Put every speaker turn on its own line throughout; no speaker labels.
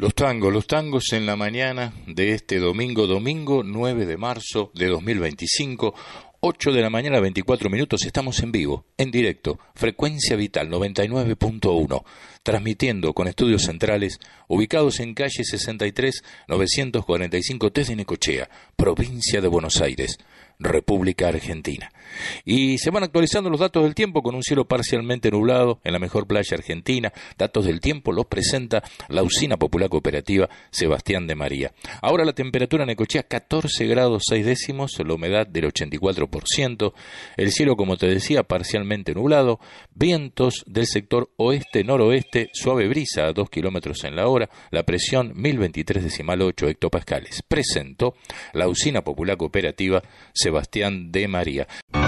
Los tangos en la mañana de este domingo 9 de marzo de 2025, 8 de la mañana, 24 minutos, estamos en vivo, en directo, Frecuencia Vital 99.1, transmitiendo con estudios centrales, ubicados en calle 63, 945 desde Necochea, provincia de Buenos Aires, República Argentina. Y se van actualizando los datos del tiempo con un cielo parcialmente nublado en la mejor playa argentina. Datos del tiempo los presenta la Usina Popular Cooperativa Sebastián de María. Ahora la temperatura en Necochea 14 grados 6 décimos, la humedad del 84%, el cielo, como te decía, parcialmente nublado, vientos del sector oeste-noroeste, suave brisa a 2 kilómetros en la hora, la presión 1023,8 hectopascales. Presentó la Usina Popular Cooperativa Sebastián de María.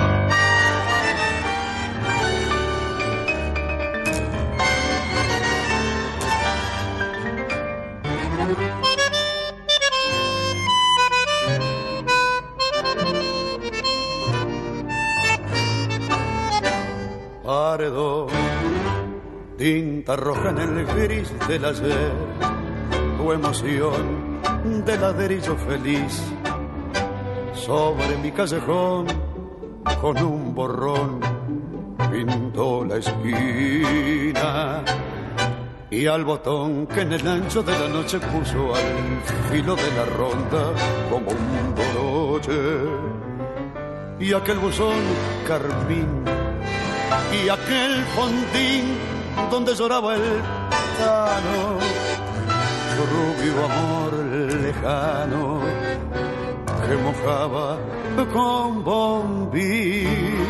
Paredón, tinta roja en el gris del ayer, tu emoción de ladrillo feliz. Sobre mi callejón, con un borrón, pintó la esquina. Y al botón que en el ancho de la noche puso al filo de la ronda como un boroche. Y aquel buzón carmín, y aquel fondín donde lloraba el tano, su rubio amor lejano que mojaba con bombín.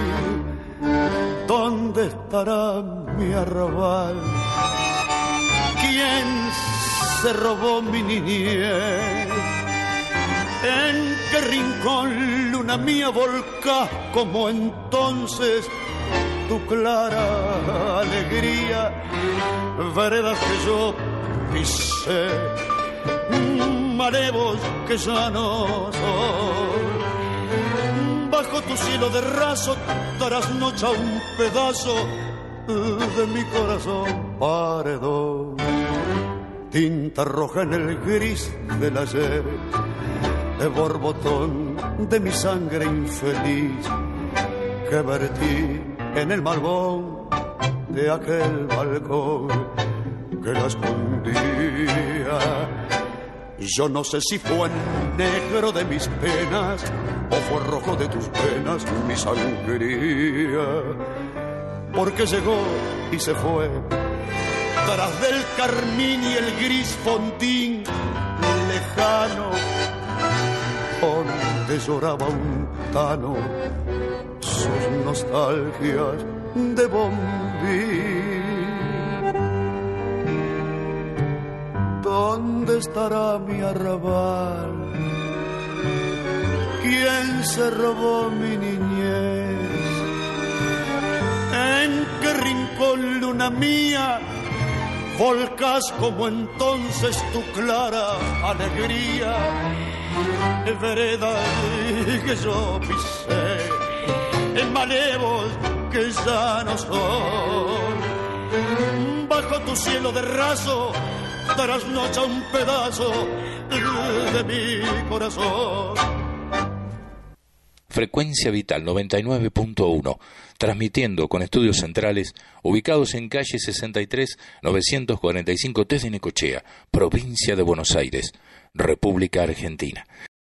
¿Dónde estará mi arrabal? ¿Quién se robó mi niñez? ¿En qué rincón, luna mía, volcás como entonces tu clara alegría? Veredas que yo pisé, malevos que ya no son. Bajo tu cielo de raso trasnocha un pedazo de mi corazón. Paredón, tinta roja en el gris del ayer, de borbotón de mi sangre infeliz, que vertí en el malvón de aquel balcón que la escondía. Yo no sé si fue negro de mis penas o fue rojo de tus penas mi sangría, porque llegó y se fue tras del carmín y el gris fondín lejano, donde lloraba un tano sus nostalgias de bombín. ¿Dónde estará mi arrabal? ¿Quién se robó mi niñez? ¿En qué rincón, luna mía, volcás como entonces tu clara alegría? Veredas que yo pisé, en malevos que ya no son. Bajo tu cielo de raso trasnocha un pedazo de mi corazón.
Frecuencia Vital 99.1, transmitiendo con estudios centrales, ubicados en calle 63, 945 desde Necochea, provincia de Buenos Aires, República Argentina.